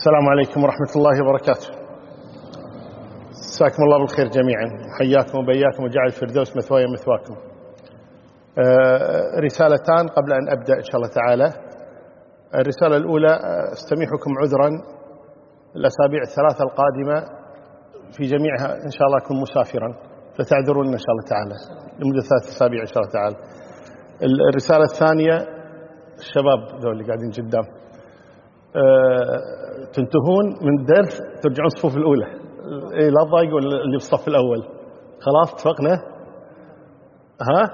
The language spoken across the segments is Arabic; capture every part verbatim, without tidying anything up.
السلام عليكم ورحمة الله وبركاته. مساكم الله بالخير جميعا، حياكم وبياكم وجعل الفردوس مثواي مثواكم. رسالتان قبل أن أبدأ إن شاء الله تعالى. الرسالة الأولى، استميحكم عذرا الأسابيع الثلاثة القادمة في جميعها إن شاء الله أكون مسافرا، فتعذرون إن شاء الله تعالى لمدة ثلاثة أسابيع إن شاء الله تعالى. الرسالة الثانية، الشباب ذول اللي قاعدين قدام، أه تنتهون من الدرس ترجعون الصفوف الأولى، إيه لا تضايقوا اللي في الصف الأول. خلاص اتفقنا؟ ها؟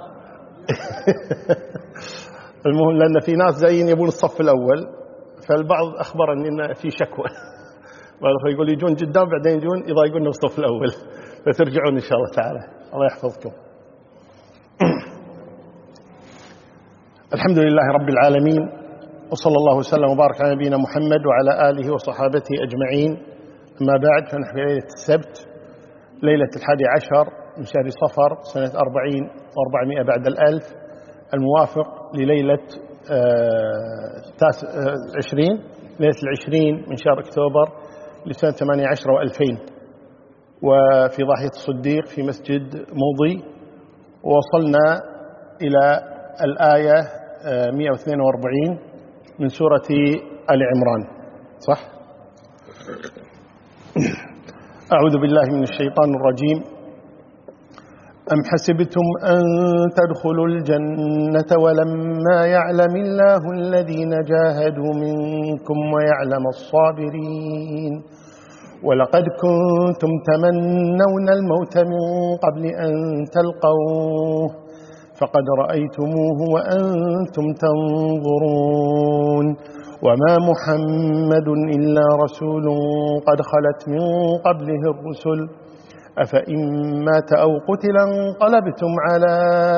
المهم لأن في ناس جايين يبون الصف الأول، فالبعض أخبرني إن في شكوى، بعض يقول يجون قدام بعدين يجون يضايقون في الصف الأول، فترجعون إن شاء الله تعالى. الله يحفظكم. الحمد لله رب العالمين، وصلى الله وسلم وبارك على نبينا محمد وعلى آله وصحابته أجمعين. أما بعد، فنحن في ليلة السبت، ليلة الحادي عشر من شهر صفر سنة أربعين وأربعمائة بعد الألف، الموافق لليلة عشرين ليلة العشرين من شهر أكتوبر لسنة ثمانية عشر وألفين، وفي ضاحية الصديق في مسجد موضي. ووصلنا إلى الآية مئة واثنين وأربعين من سورة آل عمران، صح؟ أعوذ بالله من الشيطان الرجيم. أم حسبتم أن تدخلوا الجنة ولما يعلم الله الذين جاهدوا منكم ويعلم الصابرين ولقد كنتم تمنون الموت من قبل أن تلقوه فقد رأيتموه وأنتم تنظرون وما محمد إلا رسول قد خلت من قبله الرسل أفإن مات أو قتل انقلبتم على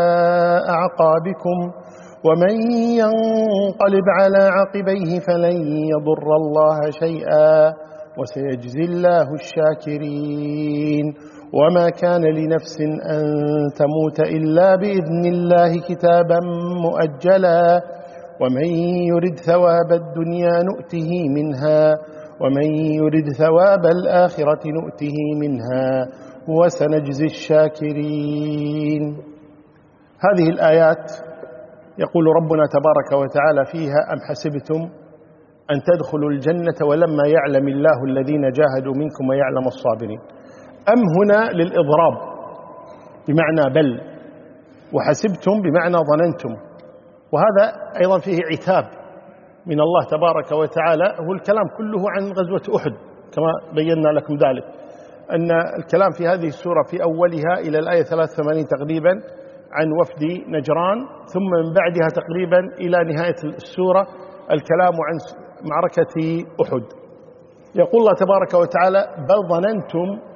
أعقابكم ومن ينقلب على عقبيه فلن يضر الله شيئا وسيجزي الله الشاكرين وما كان لنفس أن تموت إلا بإذن الله كتابا مؤجلا ومن يرد ثواب الدنيا نؤته منها ومن يرد ثواب الآخرة نؤته منها وسنجزي الشاكرين. هذه الآيات يقول ربنا تبارك وتعالى فيها: أم حسبتم أن تدخلوا الجنة ولما يعلم الله الذين جاهدوا منكم ويعلم الصابرين. أم هنا للإضراب بمعنى بل، وحسبتم بمعنى ظننتم، وهذا أيضا فيه عتاب من الله تبارك وتعالى. هو الكلام كله عن غزوة أحد كما بينا لكم ذلك، أن الكلام في هذه السورة في أولها إلى الآية ثلاثة وثمانين تقريبا عن وفد نجران، ثم من بعدها تقريبا إلى نهاية السورة الكلام عن معركة أحد. يقول الله تبارك وتعالى: بل ظننتم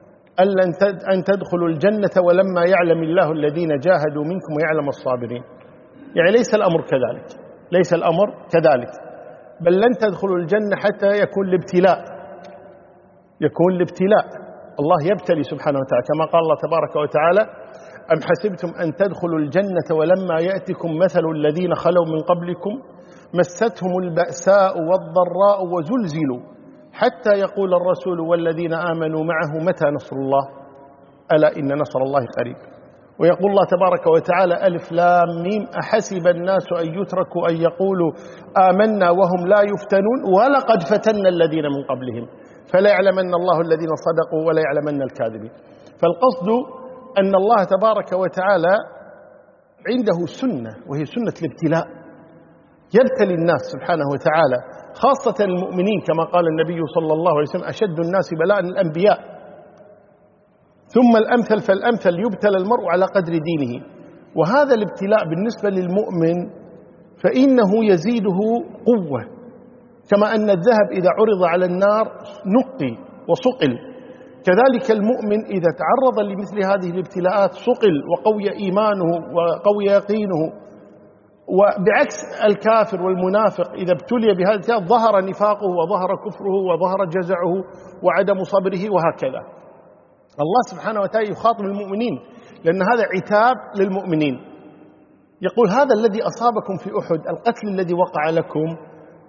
أن تدخلوا الجنة ولما يعلم الله الذين جاهدوا منكم ويعلم الصابرين. يعني ليس الأمر كذلك، ليس الأمر كذلك، بل لن تدخلوا الجنة حتى يكون الابتلاء، يكون الابتلاء، الله يبتلي سبحانه وتعالى، كما قال الله تبارك وتعالى: أم حسبتم أن تدخلوا الجنة ولما يأتكم مثل الذين خلوا من قبلكم مستهم البأساء والضراء وزلزلوا حتى يقول الرسول والذين آمنوا معه متى نصر الله ألا إن نصر الله قريب. ويقول الله تبارك وتعالى: ألف لام ميم أحسب الناس أن يتركوا أن يقولوا آمنا وهم لا يفتنون ولقد فتنا الذين من قبلهم فلا يعلمن الله الذين صدقوا ولا يعلمن الكاذبين. فالقصد أن الله تبارك وتعالى عنده سنة، وهي سنة الابتلاء، يبتلي الناس سبحانه وتعالى، خاصة المؤمنين، كما قال النبي صلى الله عليه وسلم: أشد الناس بلاء الأنبياء ثم الأمثل فالأمثل يبتلى المرء على قدر دينه. وهذا الابتلاء بالنسبة للمؤمن فإنه يزيده قوة، كما أن الذهب إذا عرض على النار نقي وصقل، كذلك المؤمن إذا تعرض لمثل هذه الابتلاءات صقل وقوي إيمانه وقوي يقينه. وبعكس الكافر والمنافق إذا ابتلي بهذا ظهر نفاقه وظهر كفره وظهر جزعه وعدم صبره وهكذا. الله سبحانه وتعالى يخاطب المؤمنين لأن هذا عتاب للمؤمنين، يقول: هذا الذي أصابكم في أحد، القتل الذي وقع لكم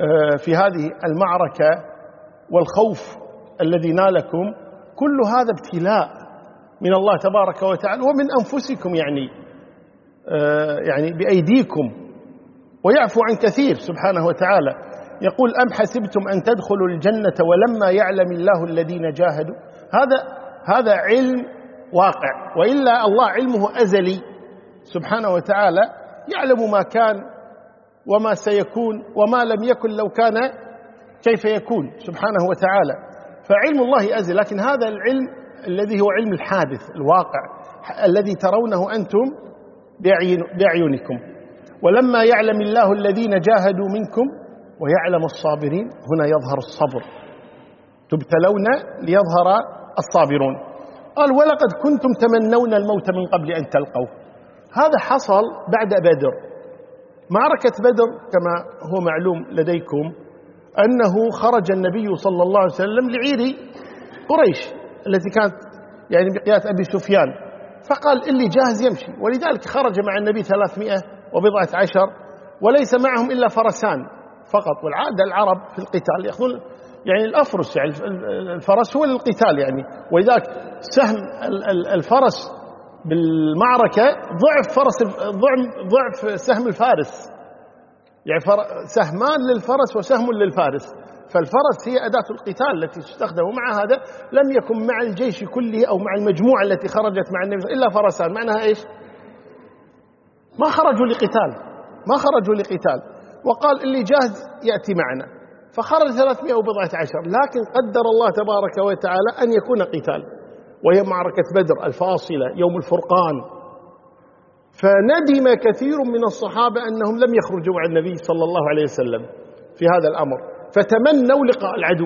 في هذه المعركة والخوف الذي نالكم، كل هذا ابتلاء من الله تبارك وتعالى ومن أنفسكم، يعني يعني بأيديكم، ويعفو عن كثير سبحانه وتعالى. يقول أم حسبتم أن تدخلوا الجنة ولما يعلم الله الذين جاهدوا. هذا هذا علم واقع، وإلا الله علمه أزلي سبحانه وتعالى، يعلم ما كان وما سيكون وما لم يكن لو كان كيف يكون سبحانه وتعالى، فعلم الله أزل. لكن هذا العلم الذي هو علم الحادث الواقع الذي ترونه أنتم بأعينكم. ولما يعلم الله الذين جاهدوا منكم ويعلم الصابرين، هنا يظهر الصبر، تبتلون ليظهر الصابرون. قال ولقد كنتم تمنون الموت من قبل أن تلقوه. هذا حصل بعد بدر. معركة بدر كما هو معلوم لديكم أنه خرج النبي صلى الله عليه وسلم لعير قريش التي كانت يعني بقيادة أبي سفيان، فقال اللي جاهز يمشي، ولذلك خرج مع النبي ثلاثمائة وبضعة عشر وليس معهم إلا فرسان فقط. والعادة العرب في القتال يأخذون يعني الأفرس، يعني الفرس هو للقتال يعني، ولذلك سهم الفرس بالمعركة ضعف فرس ضعف سهم الفارس، يعني سهمان للفرس وسهم للفارس. فالفرس هي أداة القتال التي تستخدم، ومع هذا لم يكن مع الجيش كله أو مع المجموعة التي خرجت مع النبي إلا فرسان. معناها إيش؟ ما خرجوا لقتال، ما خرجوا لقتال. وقال اللي جاهز يأتي معنا، فخرج ثلاثمائة وبضعة عشر. لكن قدر الله تبارك وتعالى أن يكون قتال، وهي معركة بدر الفاصلة يوم الفرقان. فندم كثير من الصحابة أنهم لم يخرجوا مع النبي صلى الله عليه وسلم في هذا الأمر، فتمنوا لقاء العدو.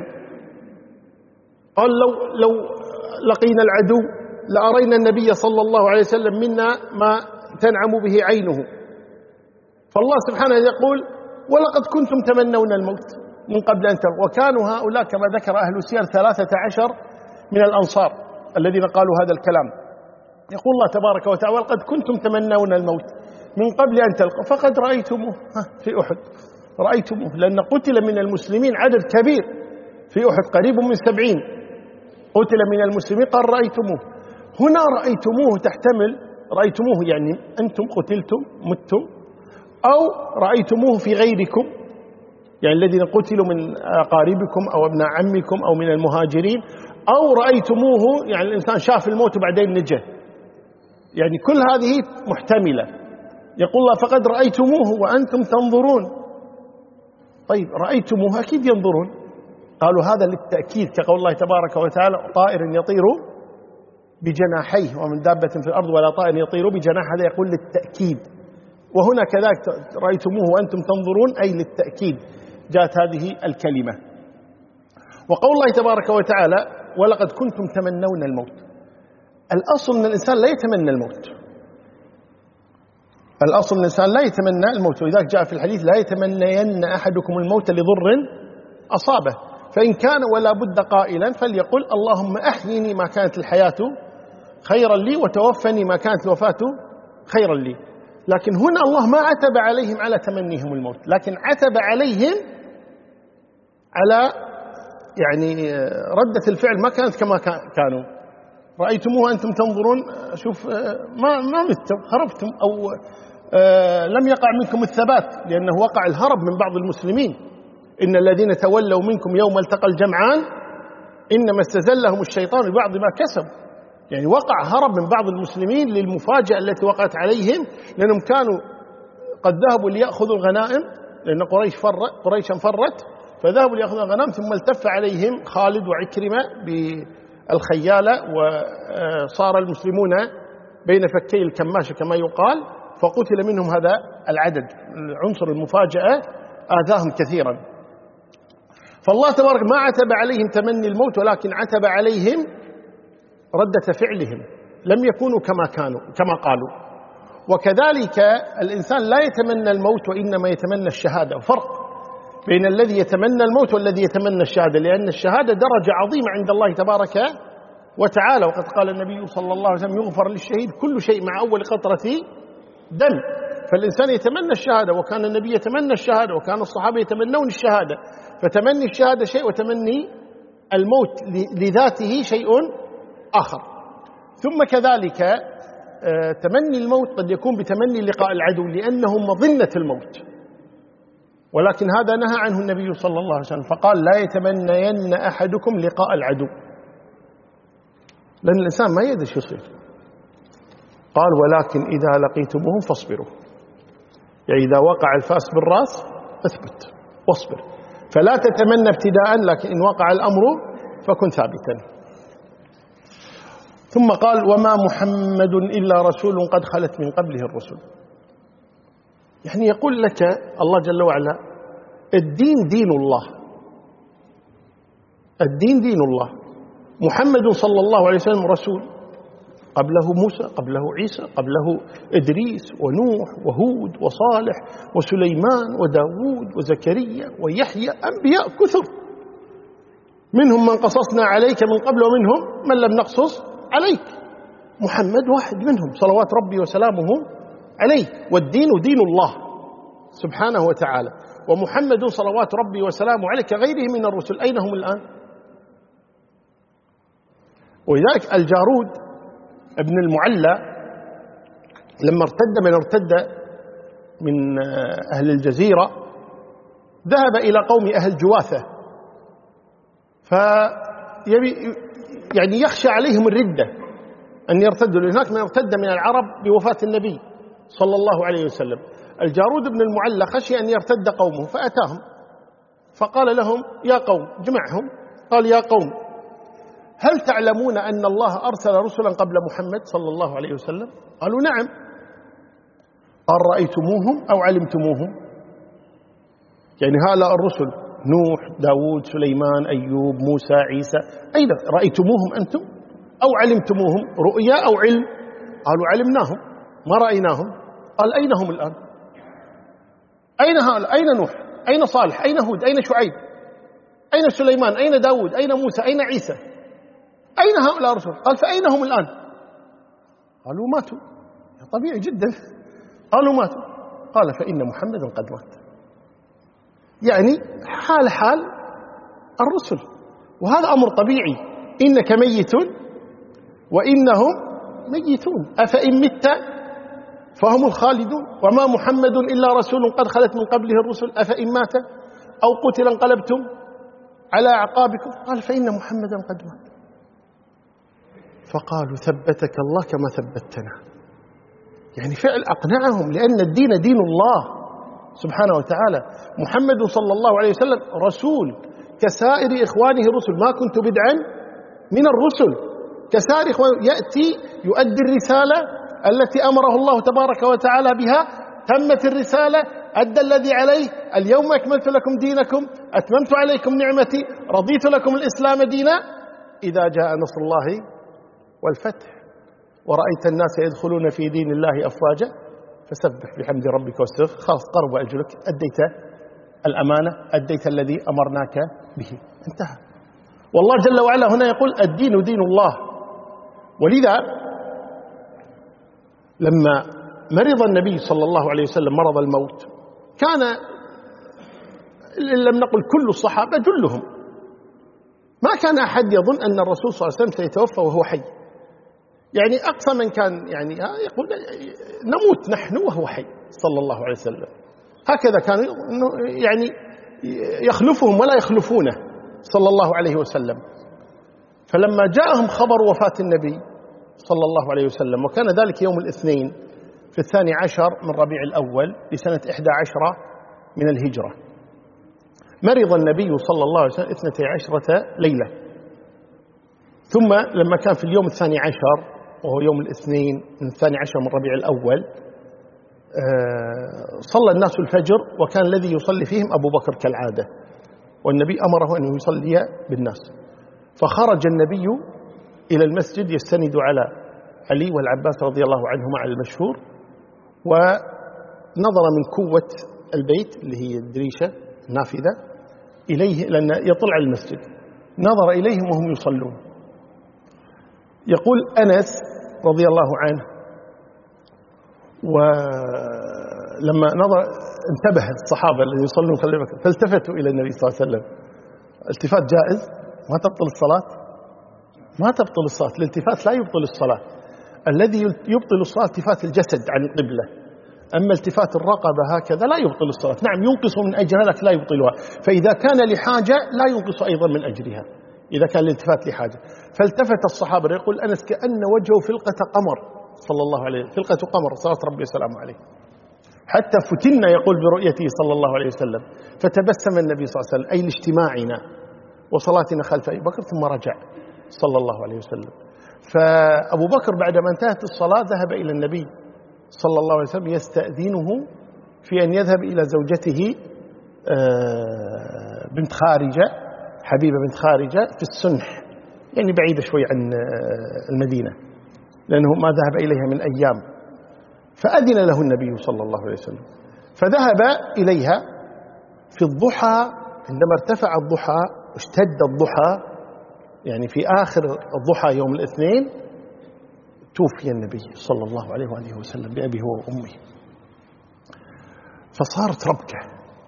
قال لو, لو لقينا العدو لأرينا النبي صلى الله عليه وسلم منا ما تنعم به عينه. فالله سبحانه يقول ولقد كنتم تمنون الموت من قبل أن تلقوا. وكانوا هؤلاء كما ذكر أهل السير ثلاثة عشر من الأنصار الذين قالوا هذا الكلام. يقول الله تبارك وتعالى ولقد كنتم تمنون الموت من قبل أن تلقوا فقد رأيتموه في أحد، رأيتموه، لأن قتل من المسلمين عدد كبير في أحد قريب من سبعين قتل من المسلمين. قال رأيتموه. هنا رأيتموه تحتمل رأيتموه يعني أنتم قتلتم متم، أو رأيتموه في غيركم، يعني الذين قتلوا من أقاربكم أو ابناء عمكم أو من المهاجرين، أو رأيتموه يعني الإنسان شاف الموت وبعدين نجا، يعني كل هذه محتملة. يقول الله فقد رأيتموه وأنتم تنظرون. طيب رأيتموه أكيد ينظرون. قالوا هذا للتأكيد، كقول الله تبارك وتعالى طائر يطير بجناحيه ومن دابة في الأرض ولا طائر يطير بجناح، هذا يقول للتأكيد. وهنا كذلك رأيتموه وأنتم تنظرون أي للتأكيد جاءت هذه الكلمة. وقول الله تبارك وتعالى ولقد كنتم تمنون الموت. الأصل أن الإنسان لا يتمنى الموت، الأصل أن الإنسان لا يتمنى الموت، ولذلك جاء في الحديث لا يتمنين أحدكم الموت لضر أصابه، فإن كان ولا بد قائلا فليقل اللهم أحيني ما كانت الحياة خيرا لي وتوفني ما كانت الوفاة خيرا لي. لكن هنا الله ما عتب عليهم على تمنيهم الموت، لكن عتب عليهم على يعني ردة الفعل ما كانت كما كانوا. رأيتموه أنتم تنظرون، شوف ما ما متم هربتم أو لم يقع منكم الثبات، لأنه وقع الهرب من بعض المسلمين. إن الذين تولوا منكم يوم التقى الجمعان إنما استزلهم الشيطان ببعض ما كسبوا، يعني وقع هرب من بعض المسلمين للمفاجأة التي وقعت عليهم، لأنهم كانوا قد ذهبوا ليأخذوا الغنائم، لأن قريش فرت قريشا فرت فذهبوا ليأخذوا الغنائم، ثم التف عليهم خالد وعكرمة بالخيالة وصار المسلمون بين فكي الكماشة كما يقال، فقتل منهم هذا العدد. عنصر المفاجأة آذاهم كثيرا. فالله تبارك ما عتب عليهم تمني الموت، ولكن عتب عليهم ردة فعلهم، لم يكونوا كما كانوا كما قالوا. وكذلك الإنسان لا يتمنى الموت وإنما يتمنى الشهادة. فرق بين الذي يتمنى الموت والذي يتمنى الشهادة، لأن الشهادة درجة عظيمة عند الله تبارك وتعالى. وقد قال النبي صلى الله عليه وسلم يغفر للشهيد كل شيء مع أول قطرة دم. فالإنسان يتمنى الشهادة، وكان النبي يتمنى الشهادة، وكان الصحابة يتمنون الشهادة. فتمني الشهادة شيء، وتمني الموت لذاته شيء آخر. ثم كذلك تمني الموت قد يكون بتمني لقاء العدو، لأنه مظنة الموت، ولكن هذا نهى عنه النبي صلى الله عليه وسلم، فقال لا يتمنين أحدكم لقاء العدو، لأن الإنسان ما يدري شو يصير. قال ولكن إذا لقيتموهم فاصبروا، يعني إذا وقع الفاس بالرأس اثبت واصبر، فلا تتمنى ابتداء، لكن إن وقع الأمر فكن ثابتا. ثم قال وما محمد إلا رسول قد خلت من قبله الرسل. يعني يقول لك الله جل وعلا الدين دين الله، الدين دين الله. محمد صلى الله عليه وسلم رسول، قبله موسى، قبله عيسى، قبله إدريس ونوح وهود وصالح وسليمان وداود وزكريا ويحيى، أنبياء كثر، منهم من قصصنا عليك من قبل ومنهم من لم نقصص عليك. محمد واحد منهم صلوات ربي وسلامه عليه، والدين دين الله سبحانه وتعالى. ومحمد صلوات ربي وسلامه عليه كغيره من الرسل، أين هم الآن؟ ولذلك الجارود ابن المعلى لما ارتد من ارتد من أهل الجزيرة ذهب إلى قوم أهل جواثة، فيبي يعني يخشى عليهم الردة أن يرتدوا، هناك من ارتد من العرب بوفاة النبي صلى الله عليه وسلم. الجارود بن المعلى خشي أن يرتد قومه فأتاهم فقال لهم يا قوم، جمعهم قال يا قوم هل تعلمون أن الله أرسل رسلا قبل محمد صلى الله عليه وسلم؟ قالوا نعم. قال رأيتموهم أو علمتموهم؟ يعني هؤلاء الرسل نوح داود سليمان أيوب موسى عيسى، أين رأيتموهم أنتم أو علمتموهم؟ رؤيا أو علم؟ قالوا علمناهم ما رأيناهم. قال أين هم الآن؟ أين هؤلاء؟ أين نوح؟ أين صالح؟ أين هود؟ أين شعيب؟ أين سليمان؟ أين داود؟ أين موسى؟ أين عيسى؟ أين هؤلاء الرسل؟ قال فأين هم الآن؟ قالوا ماتوا. طبيعي جدا، قالوا ماتوا. قال فإن محمدا قد مات، يعني حال حال الرسل، وهذا أمر طبيعي. إنك ميت وإنهم ميتون أفإن مت فهم الخالدون وما محمد إلا رسول قد خلت من قبله الرسل أفإن مات أو قتل انقلبتم على أعقابكم. قال فإن محمدا قد مات. فقالوا ثبتك الله كما ثبتنا، يعني فعل أقنعهم، لأن الدين دين الله سبحانه وتعالى. محمد صلى الله عليه وسلم رسول كسائر إخوانه الرسل، ما كنت بدعا من الرسل، كسائر إخوانه يأتي يؤدي الرسالة التي أمره الله تبارك وتعالى بها، تمت الرسالة، أدى الذي عليه، اليوم أكملت لكم دينكم، أتممت عليكم نعمتي، رضيت لكم الإسلام دينا. إذا جاء نصر الله والفتح ورأيت الناس يدخلون في دين الله أفواجا فسبح بحمد ربك واستغفر، خلاص قرب أجلك، أديت الأمانة، أديت الذي أمرناك به، انتهى. والله جل وعلا هنا يقول الدين دين الله. ولذا لما مرض النبي صلى الله عليه وسلم مرض الموت، كان إن لم نقل كل الصحابة جلهم ما كان أحد يظن أن الرسول صلى الله عليه وسلم سيتوفى وهو حي، يعني أقصى من كان يعني يقول نموت نحن وهو حي صلى الله عليه وسلم، هكذا كان يعني يخلفهم ولا يخلفونه صلى الله عليه وسلم. فلما جاءهم خبر وفاة النبي صلى الله عليه وسلم، وكان ذلك يوم الاثنين في الثاني عشر من ربيع الأول لسنة إحدى عشرة من الهجرة، مرض النبي صلى الله عليه وسلم اثنتي عشرة ليلة. ثم لما كان في اليوم الثاني عشر وهو يوم الاثنين من الثاني عشر من ربيع الأول، صلى الناس الفجر، وكان الذي يصلي فيهم أبو بكر كالعادة، والنبي أمره أن يصلي بالناس. فخرج النبي إلى المسجد يستند على علي والعباس رضي الله عنهما على المشهور، ونظر من كوة البيت اللي هي الدريشة نافذة إليه لأن يطلع على المسجد، نظر إليهم وهم يصلون. يقول أنس رضي الله عنه لما نظر انتبه الصحابة الذين يصلون خلف بكر فالتفتوا إلى النبي صلى الله عليه وسلم. التفات جائز؟ ما تبطل الصلاة؟ ما تبطل الصلاة. الالتفات لا يبطل الصلاة. الذي يبطل الصلاة التفات الجسد عن القبلة، أما التفات الرقبة هكذا لا يبطل الصلاة. نعم ينقص من أجرها لكن لا يبطلها، فإذا كان لحاجة لا ينقص أيضا من أجرها إذا كان الالتفات لحاجة. فالتفت الصحابة، يقول أنس كأن وجهه فلقة قمر صلى الله عليه وسلم، فلقة قمر صلى ربي وسلامه عليه، حتى فتنا يقول برؤيته صلى الله عليه وسلم. فتبسم النبي صلى الله عليه وسلم أي لاجتماعنا وصلاتنا خلف أبي بكر، ثم رجع صلى الله عليه وسلم. فأبو بكر بعدما انتهت الصلاة ذهب إلى النبي صلى الله عليه وسلم يستأذنه في أن يذهب إلى زوجته بنت خارجة، حبيبة بنت خارجة في السنح، يعني بعيدة شوي عن المدينة لأنه ما ذهب إليها من أيام. فأذن له النبي صلى الله عليه وسلم فذهب إليها في الضحى. عندما ارتفع الضحى اشتد الضحى، يعني في آخر الضحى يوم الاثنين توفي النبي صلى الله عليه وآله وسلم بأبيه وأمه. فصارت ربكة،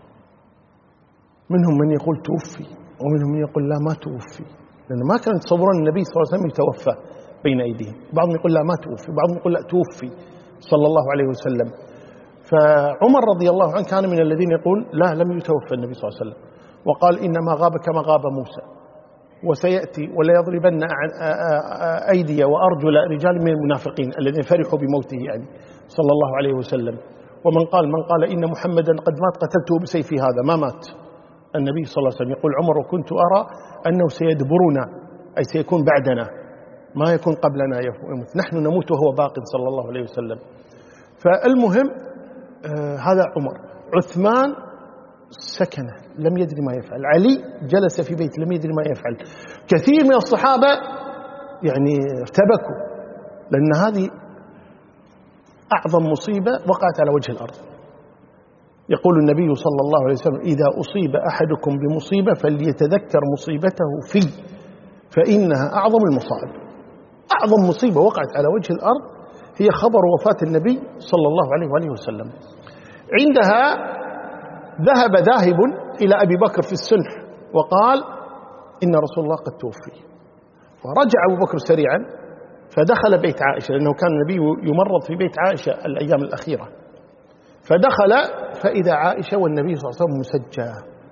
منهم من يقول توفي ومنهم من يقول لا ما توفي، لأن ما كانوا يتصورون النبي صلى الله عليه وسلم يتوفى بين أيديهم. بعضهم يقول لا ما توفي، بعضهم يقول لا توفي صلى الله عليه وسلم. فعمر رضي الله عنه كان من الذين يقول لا لم يتوفى النبي صلى الله عليه وسلم، وقال إنما غاب كما غاب موسى، وسيأتي ولا يضربن أيدي وأرجل رجال من المنافقين الذين فرحوا بموته يعني صلى الله عليه وسلم. ومن قال من قال إن محمدا قد مات قتلته بسيفي هذا، ما مات النبي صلى الله عليه وسلم. يقول عمر وكنت أرى أنه سيدبرنا، أي سيكون بعدنا، ما يكون قبلنا يموت، نحن نموت وهو باق صلى الله عليه وسلم. فالمهم آه هذا عمر. عثمان سكنه لم يدري ما يفعل، علي جلس في بيت لم يدري ما يفعل، كثير من الصحابة يعني ارتبكوا، لأن هذه أعظم مصيبة وقعت على وجه الأرض. يقول النبي صلى الله عليه وسلم إذا أصيب أحدكم بمصيبة فليتذكر مصيبته في، فإنها أعظم المصائب. أعظم مصيبة وقعت على وجه الأرض هي خبر وفاة النبي صلى الله عليه وآله وسلم. عندها ذهب ذاهب إلى أبي بكر في السنح وقال إن رسول الله قد توفي، فرجع أبو بكر سريعا فدخل بيت عائشة، لأنه كان النبي يمرض في بيت عائشة الأيام الأخيرة. فدخل فإذا عائشة والنبي صلى الله عليه وسلم مسجى،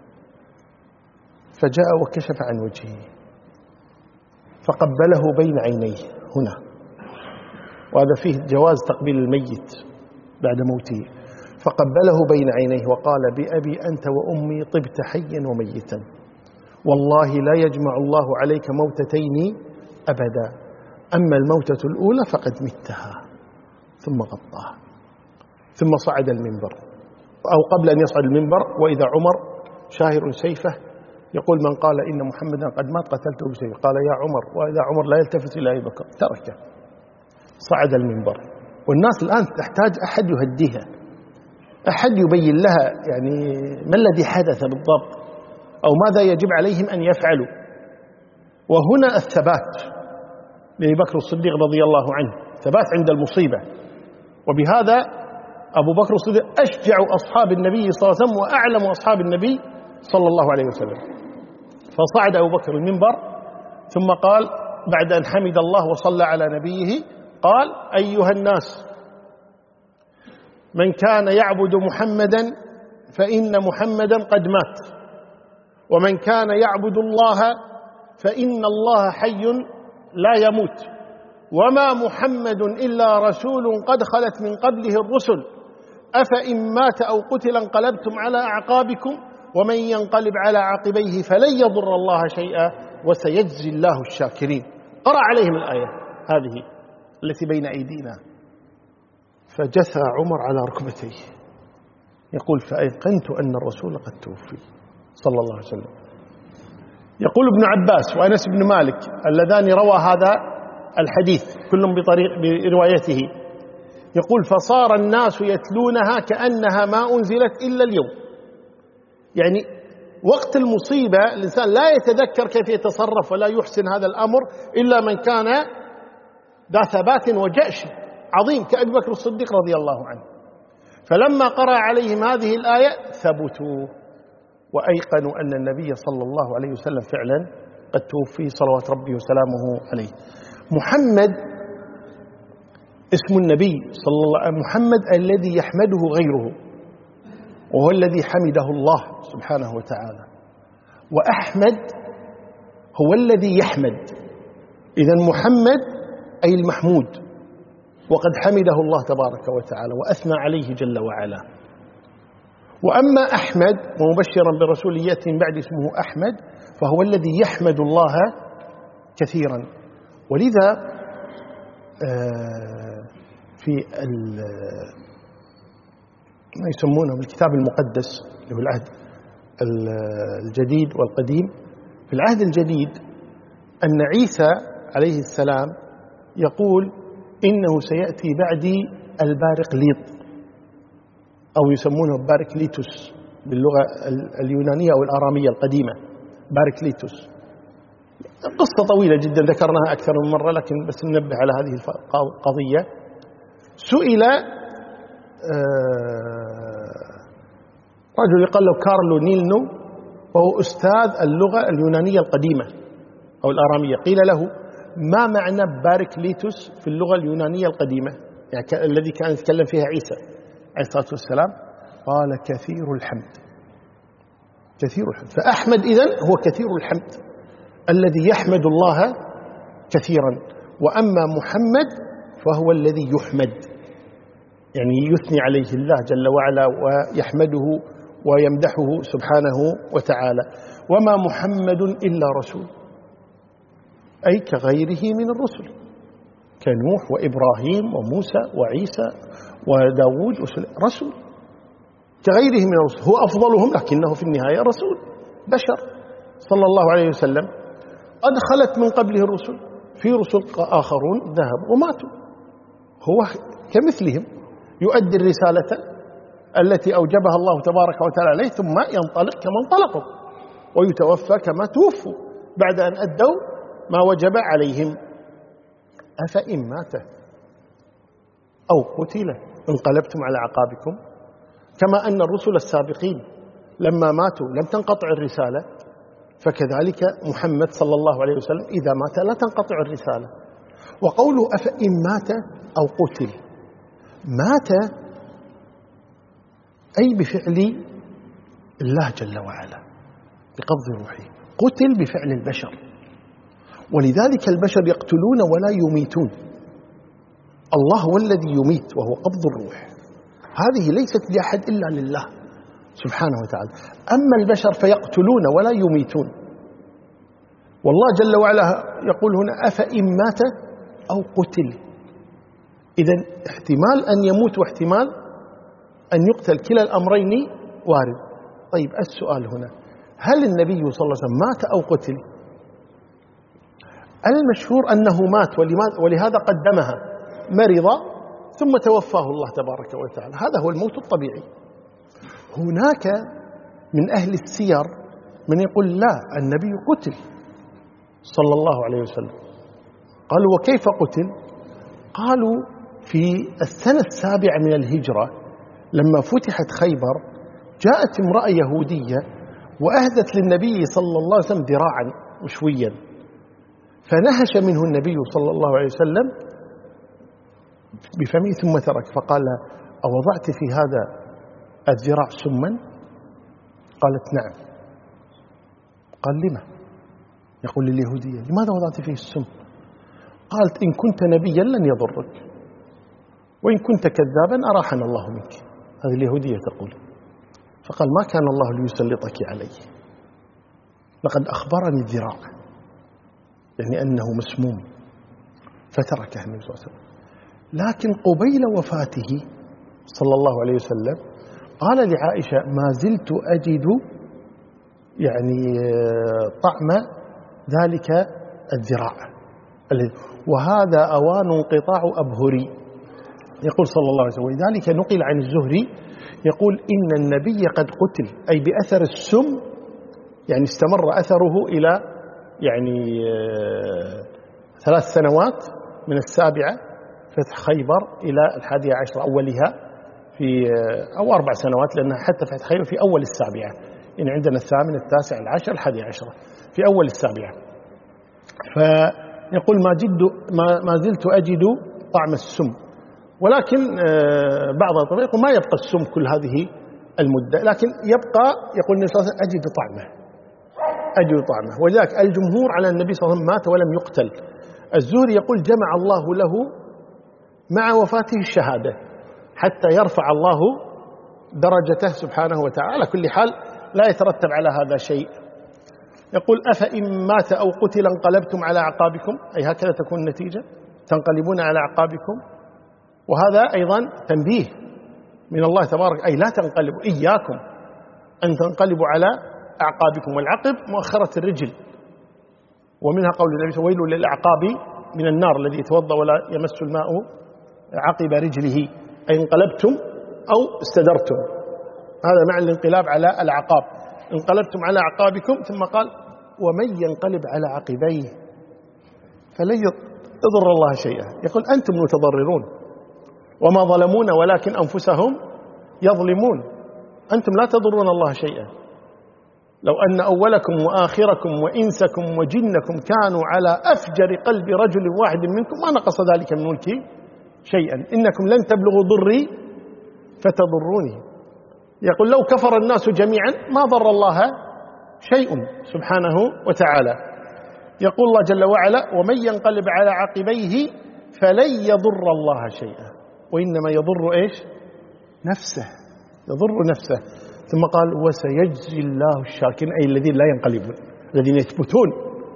فجاء وكشف عن وجهه فقبله بين عينيه هنا، وهذا فيه جواز تقبيل الميت بعد موته. فقبله بين عينيه وقال بأبي أنت وأمي طبت حيا وميتا، والله لا يجمع الله عليك موتتين أبدا، أما الموتة الأولى فقد متها. ثم غطاه ثم صعد المنبر، أو قبل أن يصعد المنبر وإذا عمر شاهر سيفه يقول من قال إن محمدا قد مات قتلته بسيفه، قال يا عمر، وإذا عمر لا يلتفت إلى أبي بكر تركه. صعد المنبر والناس الآن تحتاج أحد يهديها، أحد يبين لها يعني ما الذي حدث بالضبط أو ماذا يجب عليهم أن يفعلوا. وهنا الثبات لأبي بكر الصديق رضي الله عنه، ثبات عند المصيبة. وبهذا أبو بكر الصديق أشجع أصحاب النبي صلى الله عليه وسلم وأعلم أصحاب النبي صلى الله عليه وسلم. فصعد أبو بكر المنبر ثم قال بعد أن حمد الله وصلى على نبيه، قال أيها الناس من كان يعبد محمدا فإن محمدا قد مات، ومن كان يعبد الله فإن الله حي لا يموت، وما محمد إلا رسول قد خلت من قبله الرسل، أفإن مات أو قتل انقلبتم على أعقابكم، ومن ينقلب على عقبيه فلن يضر الله شيئا وسيجزي الله الشاكرين. قرأ عليهم الآية هذه التي بين أيدينا، فجثى عمر على ركبتيه يقول فأيقنت أن الرسول قد توفي صلى الله عليه وسلم. يقول ابن عباس وأنس بن مالك اللذان روى هذا الحديث كلهم بطريق بروايته، يقول فصار الناس يتلونها كأنها ما أنزلت إلا اليوم. يعني وقت المصيبة الإنسان لا يتذكر كيف يتصرف ولا يحسن هذا الأمر إلا من كان ذا ثبات وجأش عظيم كأبي بكر الصديق رضي الله عنه. فلما قرأ عليهم هذه الآية ثبتوا وأيقنوا أن النبي صلى الله عليه وسلم فعلا قد توفي صلوات ربي وسلامه عليه. محمد اسم النبي صلى الله عليه وسلم محمد الذي يحمده غيره، وهو الذي حمده الله سبحانه وتعالى. وأحمد هو الذي يحمد، إذن محمد أي المحمود، وقد حمده الله تبارك وتعالى وأثنى عليه جل وعلا. وأما أحمد ومبشرا برسول يأتي من بعد اسمه أحمد، فهو الذي يحمد الله كثيرا. ولذا في ما يسمونه بالكتاب المقدس اللي هو العهد الجديد والقديم، في العهد الجديد أن عيسى عليه السلام يقول إنه سيأتي بعدي البارقليط، أو يسمونه باركليتوس باللغة اليونانية أو الآرامية القديمة، باركليتوس. قصة طويلة جدا ذكرناها أكثر من مرة، لكن بس ننبه على هذه القضية. سئل رجل يقال له كارلو نيلنو، وهو أستاذ اللغة اليونانية القديمة أو الآرامية، قيل له ما معنى باركليتوس في اللغة اليونانية القديمة، يعني الذي كان يتكلم فيها عيسى عليه الصلاة والسلام؟ قال كثير الحمد. كثير الحمد. فأحمد إذن هو كثير الحمد الذي يحمد الله كثيرا. وأما محمد فهو الذي يحمد، يعني يثني عليه الله جل وعلا ويحمده ويمدحه سبحانه وتعالى. وما محمد إلا رسول، أي كغيره من الرسل، كنوح وإبراهيم وموسى وعيسى وداود رسول كغيره من الرسل، هو أفضلهم لكنه في النهاية رسول بشر صلى الله عليه وسلم. قد خلت من قبله الرسل، في رسل آخرون ذهبوا وماتوا، هو كمثلهم يؤدي الرسالة التي أوجبها الله تبارك وتعالى عليه، ثم ينطلق كما انطلقوا ويتوفى كما توفوا بعد أن أدوا ما وجب عليهم. أفإن مات أو قتل انقلبتم على عقابكم، كما أن الرسل السابقين لما ماتوا لم تنقطع الرسالة، فكذلك محمد صلى الله عليه وسلم إذا مات لا تنقطع الرسالة. وقوله أفإن مات أو قتل، مات أي بفعل الله جل وعلا بقبض روحه، قتل بفعل البشر، ولذلك البشر يقتلون ولا يميتون، الله هو الذي يميت وهو قبض الروح، هذه ليست لأحد إلا لله سبحانه وتعالى. أما البشر فيقتلون ولا يميتون، والله جل وعلا يقول هنا أفإن مات أو قتل، إذن احتمال أن يموت واحتمال أن يقتل، كلا الأمرين وارد. طيب السؤال هنا، هل النبي صلى الله عليه وسلم مات أو قتل؟ المشهور أنه مات، ولهذا قدمها، مرض ثم توفاه الله تبارك وتعالى، هذا هو الموت الطبيعي. هناك من أهل السير من يقول لا، النبي قتل صلى الله عليه وسلم. قالوا وكيف قتل؟ قالوا في السنة السابعة من الهجرة لما فتحت خيبر، جاءت امرأة يهودية وأهدت للنبي صلى الله عليه وسلم ذراعا مشويا، فنهش منه النبي صلى الله عليه وسلم بفمه ثم ترك، فقال لها أوضعت في هذا الذراع سما؟ قالت نعم. قال لما؟ يقول لليهودية لماذا وضعت فيه السم؟ قالت إن كنت نبيا لن يضرك، وإن كنت كذابا أراحنا الله منك. هذه اليهودية تقول. فقال ما كان الله ليسلطك علي، لقد أخبرني الذراع، يعني أنه مسموم، فتركه النبي صلى الله عليه وسلم. لكن قبيل وفاته صلى الله عليه وسلم قال لعائشة ما زلت أجد يعني طعم ذلك الذراع، وهذا أوان انقطاع أبهري، يقول صلى الله عليه وسلم. ولذلك نقل عن الزهري يقول إن النبي قد قتل، أي بأثر السم، يعني استمر أثره إلى يعني ثلاث سنوات من السابعة فتح خيبر إلى الحادية عشر أولها في أو أربع سنوات، لأنها حتى فتح خيبر في أول السابعة، يعني عندنا الثامن التاسع العاشر الحادي عشرة، في أول السابعة. فيقول ما, جد ما, ما زلت أجد طعم السم، ولكن بعض الطريق ما يبقى السم كل هذه المدة، لكن يبقى يقول النبي صلى الله عليه وسلم أجد طعمه أجد طعمه. ولذلك الجمهور على النبي صلى الله عليه وسلم مات ولم يقتل. الزهري يقول جمع الله له مع وفاته الشهادة حتى يرفع الله درجته سبحانه وتعالى. على كل حال لا يترتب على هذا شيء. يقول أفإن مات أو قتل انقلبتم على أعقابكم، أي هكذا تكون النتيجة، تنقلبون على أعقابكم. وهذا أيضا تنبيه من الله تبارك، أي لا تنقلبوا، إياكم أن تنقلبوا على أعقابكم. والعقب مؤخرة الرجل، ومنها قول النبي ويل للأعقاب من النار الذي يتوضأ ولا يمس الماء عقب رجله، أي انقلبتم أو استدرتم، هذا معنى الانقلاب على الأعقاب، انقلبتم على أعقابكم. ثم قال ومن ينقلب على عقبيه فلن يضر الله شيئا. يقول أنتم متضررون وما ظلمون ولكن أنفسهم يظلمون، أنتم لا تضرون الله شيئا. لو أن أولكم وآخركم وإنسكم وجنكم كانوا على أفجر قلب رجل واحد منكم ما نقص ذلك من ملكي شيئا، إنكم لن تبلغوا ضري فتضروني. يقول لو كفر الناس جميعا ما ضر الله شيء سبحانه وتعالى. يقول الله جل وعلا ومن ينقلب على عقبيه فلن يضر الله شيئا، وإنما يضر إيش؟ نفسه، يضر نفسه. ثم قال وسيجزي الله الشاكرين، أي الذين لا ينقلبون، الذين يثبتون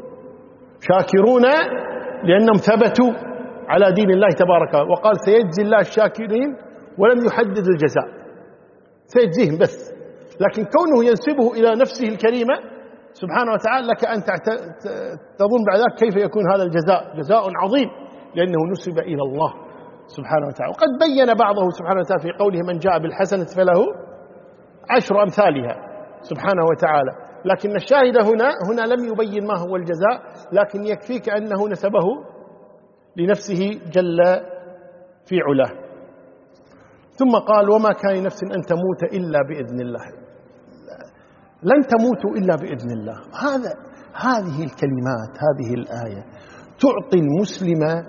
شاكرون لأنهم ثبتوا على دين الله تبارك. وقال سيجزي الله الشاكرين ولم يحدد الجزاء، سيجزيهم بس. لكن كونه ينسبه إلى نفسه الكريمة سبحانه وتعالى لك أن تظن بعد ذلك كيف يكون هذا الجزاء، جزاء عظيم لأنه نسب إلى الله سبحانه وتعالى. وقد بين بعضه سبحانه وتعالى في قوله من جاء بالحسنة فله عشر أمثالها سبحانه وتعالى. لكن الشاهد هنا هنا لم يبين ما هو الجزاء، لكن يكفيك أنه نسبه لنفسه جل في علاه. ثم قال وما كان نفس أن تموت إلا بإذن الله، لن تموتوا إلا بإذن الله. هذا هذه الكلمات، هذه الآية تعطي المسلم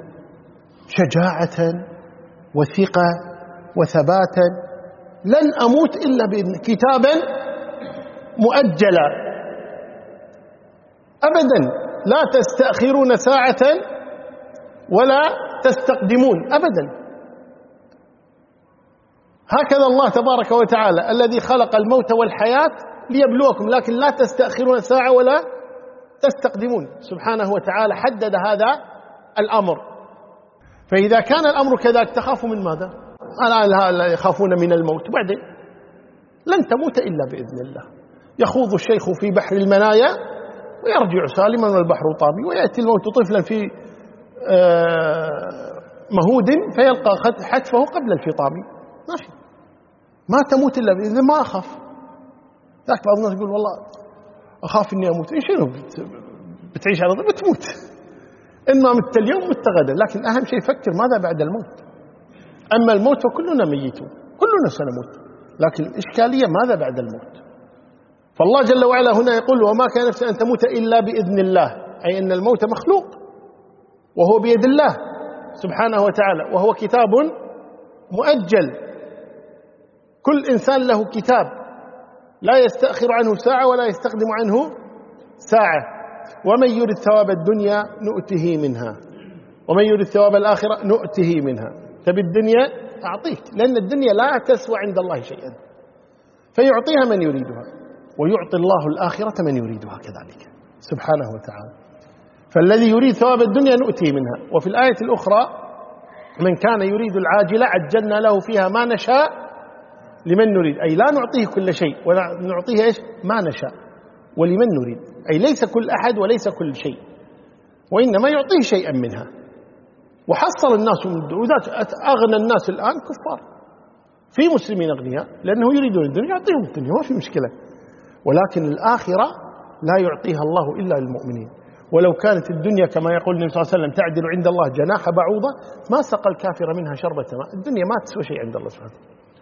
شجاعة وثقة وثباتا. لن أموت إلا بإذن، كتابا مؤجلا أبدا، لا تستأخرون ساعة ولا تستقدمون أبدا. هكذا الله تبارك وتعالى الذي خلق الموت والحياة ليبلوكم، لكن لا تستأخرون ساعة ولا تستقدمون سبحانه وتعالى، حدد هذا الأمر. فإذا كان الأمر كذلك تخافوا من ماذا؟ الآن يخافون من الموت، بعدين لن تموت إلا بإذن الله. يخوض الشيخ في بحر المنايا ويرجع سالما والبحر طامي، ويأتي الموت طفلا في مهود فيلقى حتفه قبل الفطام. ماشي، ما تموت إلا بإذن الله. ما أخاف. ذاك بعض الناس يقول والله أخاف إني أموت. إيش شنو بتعيش على ضرب بتموت، إما مت اليوم مت غدا، لكن أهم شيء فكر ماذا بعد الموت. أما الموت فكلنا ميتون، كلنا سنموت، لكن الإشكالية ماذا بعد الموت. فالله جل وعلا هنا يقول وما كان نفس أن تموت إلا بإذن الله، أي أن الموت مخلوق وهو بيد الله سبحانه وتعالى، وهو كتاب مؤجل. كل إنسان له كتاب لا يستأخر عنه ساعة ولا يستقدم عنه ساعة. ومن يرد ثواب الدنيا نؤته منها ومن يرد ثواب الآخرة نؤته منها. تبي الدنيا أعطيك، لأن الدنيا لا تسوى عند الله شيئا، فيعطيها من يريدها، ويعطي الله الآخرة من يريدها كذلك سبحانه وتعالى. فالذي يريد ثواب الدنيا نؤتيه منها. وفي الآية الأخرى من كان يريد العاجلة عجلنا له فيها ما نشاء لمن نريد، أي لا نعطيه كل شيء ولا نعطيه إيش ما نشاء ولمن نريد، أي ليس كل أحد وليس كل شيء، وإنما يعطيه شيئا منها. وحصل الناس من الدنيا، أغنى الناس الآن كفار، في مسلمين أغنياء لأنه يريدون الدنيا يعطيهم الدنيا ما في مشكلة، ولكن الآخرة لا يعطيها الله إلا للمؤمنين. ولو كانت الدنيا كما يقول النبي صلى الله عليه وسلم تعدل عند الله جناح بعوضة ما سقى الكافر منها شربة ماء. الدنيا ما تسوى شيء عند الله سبحانه.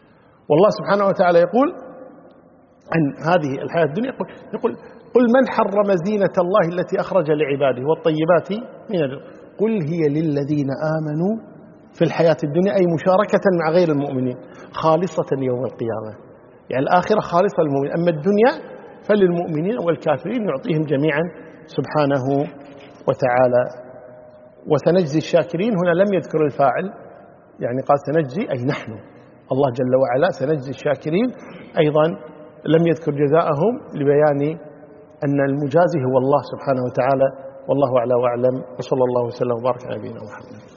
والله سبحانه وتعالى يقول عن هذه الحياة الدنيا، يقول, يقول قل من حرم زينة الله التي أخرج لعباده والطيبات من الرزق قل هي للذين آمنوا في الحياة الدنيا، أي مشاركة مع غير المؤمنين، خالصة يوم القيامة. يعني الآخرة خالصة للمؤمنين، أما الدنيا فللمؤمنين والكافرين يعطيهم جميعا سبحانه وتعالى. وسنجزي الشاكرين هنا لم يذكر الفاعل، يعني قال سنجزي أي نحن، الله جل وعلا سنجزي الشاكرين، أيضا لم يذكر جزاءهم لبيان أن المجازي هو الله سبحانه وتعالى. والله أعلى وأعلم، وصلى الله وسلم وبارك على نبينا محمد.